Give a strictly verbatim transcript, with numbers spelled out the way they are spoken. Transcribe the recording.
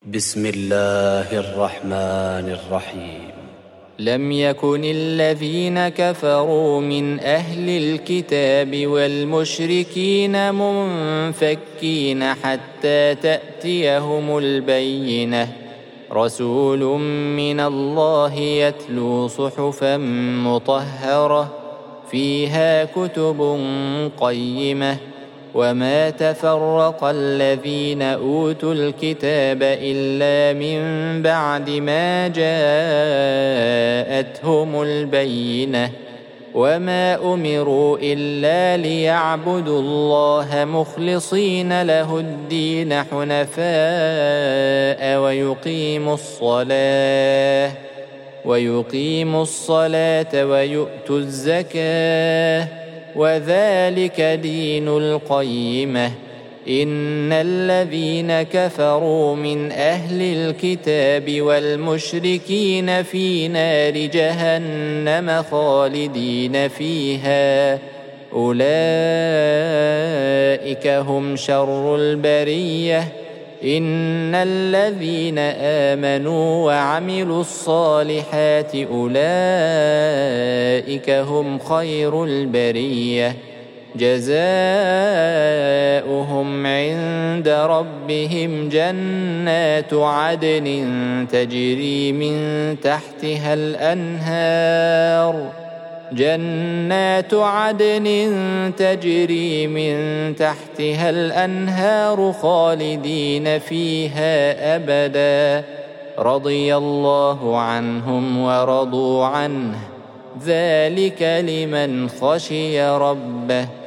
بسم الله الرحمن الرحيم. لم يكن الذين كفروا من أهل الكتاب والمشركين منفكين حتى تأتيهم البينة، رسول من الله يتلو صحفا مطهرة فيها كتب قيمة، وما تفرق الذين أوتوا الكتاب إلا من بعد ما جاءتهم البينة، وما أمروا إلا ليعبدوا الله مخلصين له الدين حنفاء ويقيموا الصلاة ويقيموا الصلاة ويؤتوا الزكاة، وذلك دين القيمة. إن الذين كفروا من أهل الكتاب والمشركين في نار جهنم خالدين فيها، أولئك هم شر البرية. إن الذين آمنوا وعملوا الصالحات أولئك هم خير البرية، جزاؤهم عند ربهم جنات عدن تجري من تحتها الأنهار جنات عدن تجري من تحتها الأنهار خالدين فيها أبدا، رضي الله عنهم ورضوا عنه، ذلك لمن خشي ربه.